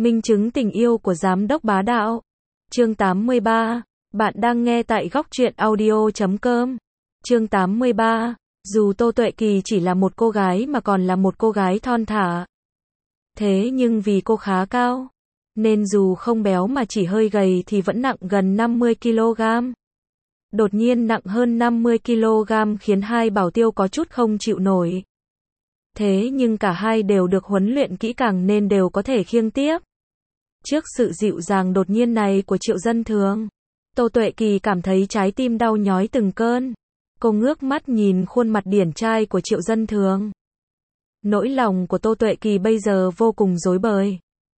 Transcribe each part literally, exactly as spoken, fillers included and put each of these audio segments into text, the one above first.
Minh chứng tình yêu của giám đốc bá đạo. Chương tám mươi ba. Bạn đang nghe tại góc truyện audio chấm com. Chương tám mươi ba. Dù Tô Tuệ Kỳ chỉ là một cô gái mà còn là một cô gái thon thả. Thế nhưng vì cô khá cao, nên dù không béo mà chỉ hơi gầy thì vẫn nặng gần năm mươi ki lô gam. Đột nhiên nặng hơn năm mươi ki lô gam khiến hai bảo tiêu có chút không chịu nổi. Thế nhưng cả hai đều được huấn luyện kỹ càng nên đều có thể khiêng tiếp. Trước sự dịu dàng đột nhiên này của Triệu Dân Thường, Tô Tuệ Kỳ cảm thấy trái tim đau nhói từng cơn. Cô ngước mắt nhìn khuôn mặt điển trai của Triệu Dân Thường. Nỗi lòng của Tô Tuệ Kỳ bây giờ vô cùng rối bời.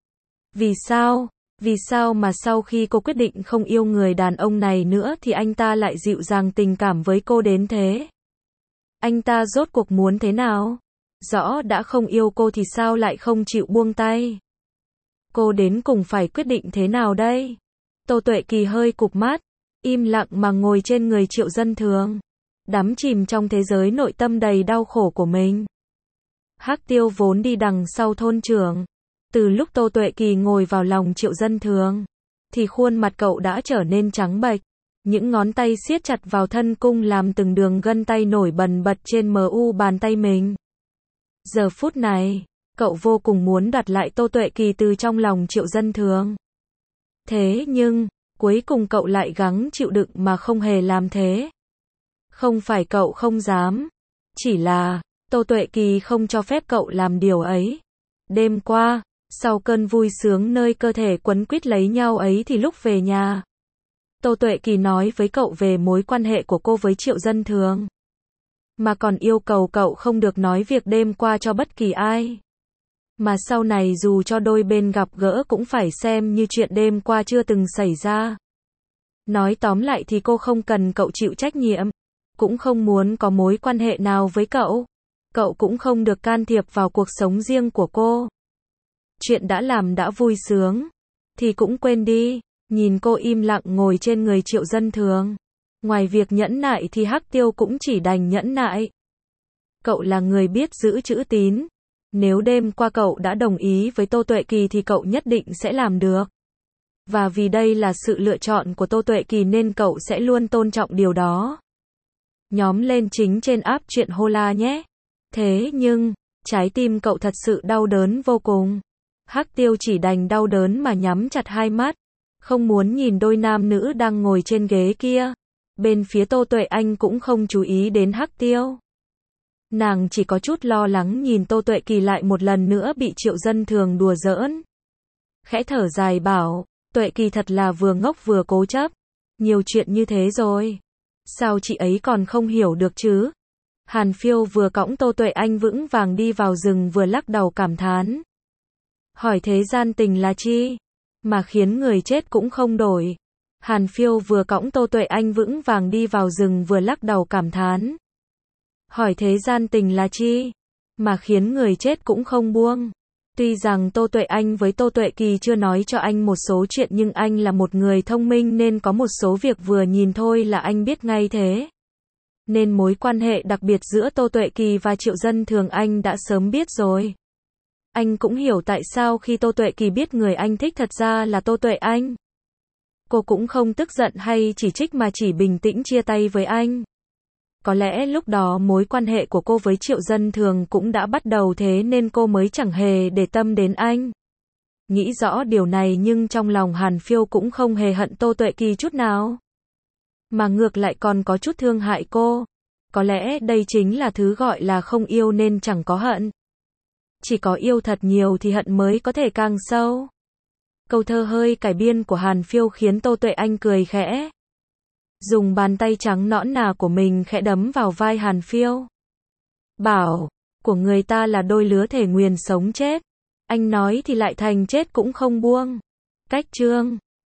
Vì sao? Vì sao mà sau khi cô quyết định không yêu người đàn ông này nữa thì anh ta lại dịu dàng tình cảm với cô đến thế? Anh ta rốt cuộc muốn thế nào? Rõ đã không yêu cô thì sao lại không chịu buông tay? Cô đến cùng phải quyết định thế nào đây? Tô Tuệ Kỳ hơi cụp mắt, im lặng mà ngồi trên người Triệu Dân Thường, đắm chìm trong thế giới nội tâm đầy đau khổ của mình. Hắc Tiêu vốn đi đằng sau thôn trưởng. Từ lúc Tô Tuệ Kỳ ngồi vào lòng Triệu Dân Thường, thì khuôn mặt cậu đã trở nên trắng bệch. Những ngón tay siết chặt vào thân cung làm từng đường gân tay nổi bần bật trên mờ u bàn tay mình. Giờ phút này, cậu vô cùng muốn đoạt lại Tô Tuệ Kỳ từ trong lòng Triệu Dân Thường. Thế nhưng, cuối cùng cậu lại gắng chịu đựng mà không hề làm thế. Không phải cậu không dám, chỉ là Tô Tuệ Kỳ không cho phép cậu làm điều ấy. Đêm qua, sau cơn vui sướng nơi cơ thể quấn quýt lấy nhau ấy thì lúc về nhà, Tô Tuệ Kỳ nói với cậu về mối quan hệ của cô với Triệu Dân Thường, mà còn yêu cầu cậu không được nói việc đêm qua cho bất kỳ ai. Mà sau này dù cho đôi bên gặp gỡ cũng phải xem như chuyện đêm qua chưa từng xảy ra. Nói tóm lại thì cô không cần cậu chịu trách nhiệm, cũng không muốn có mối quan hệ nào với cậu. Cậu cũng không được can thiệp vào cuộc sống riêng của cô. Chuyện đã làm đã vui sướng, thì cũng quên đi. Nhìn cô im lặng ngồi trên người Triệu Dân Thường, ngoài việc nhẫn nại thì Hắc Tiêu cũng chỉ đành nhẫn nại. Cậu là người biết giữ chữ tín. Nếu đêm qua cậu đã đồng ý với Tô Tuệ Kỳ thì cậu nhất định sẽ làm được. Và vì đây là sự lựa chọn của Tô Tuệ Kỳ nên cậu sẽ luôn tôn trọng điều đó. Nhóm lên chính trên app truyện Hola nhé. Thế nhưng, trái tim cậu thật sự đau đớn vô cùng. Hắc Tiêu chỉ đành đau đớn mà nhắm chặt hai mắt, không muốn nhìn đôi nam nữ đang ngồi trên ghế kia. Bên phía Tô Tuệ Anh cũng không chú ý đến Hắc Tiêu. Nàng chỉ có chút lo lắng nhìn Tô Tuệ Kỳ lại một lần nữa bị Triệu Dân Thường đùa giỡn. Khẽ thở dài bảo, Tuệ Kỳ thật là vừa ngốc vừa cố chấp. Nhiều chuyện như thế rồi, sao chị ấy còn không hiểu được chứ? Hàn Phiêu vừa cõng Tô Tuệ Anh vững vàng đi vào rừng vừa lắc đầu cảm thán. Hỏi thế gian tình là chi? Mà khiến người chết cũng không đổi. Hàn Phiêu vừa cõng Tô Tuệ Anh vững vàng đi vào rừng vừa lắc đầu cảm thán. Hỏi thế gian tình là chi? Mà khiến người chết cũng không buông. Tuy rằng Tô Tuệ Anh với Tô Tuệ Kỳ chưa nói cho anh một số chuyện nhưng anh là một người thông minh nên có một số việc vừa nhìn thôi là anh biết ngay thế. Nên mối quan hệ đặc biệt giữa Tô Tuệ Kỳ và Triệu Dân Thường anh đã sớm biết rồi. Anh cũng hiểu tại sao khi Tô Tuệ Kỳ biết người anh thích thật ra là Tô Tuệ Anh, cô cũng không tức giận hay chỉ trích mà chỉ bình tĩnh chia tay với anh. Có lẽ lúc đó mối quan hệ của cô với Triệu Dân Thường cũng đã bắt đầu thế nên cô mới chẳng hề để tâm đến anh. Nghĩ rõ điều này nhưng trong lòng Hàn Phiêu cũng không hề hận Tô Tuệ Kỳ chút nào, mà ngược lại còn có chút thương hại cô. Có lẽ đây chính là thứ gọi là không yêu nên chẳng có hận. Chỉ có yêu thật nhiều thì hận mới có thể càng sâu. Câu thơ hơi cải biên của Hàn Phiêu khiến Tô Tuệ Anh cười khẽ. Dùng bàn tay trắng nõn nà của mình khẽ đấm vào vai Hàn Phiêu. Bảo, của người ta là đôi lứa thể nguyền sống chết. Anh nói thì lại thành chết cũng không buông. Cách chương.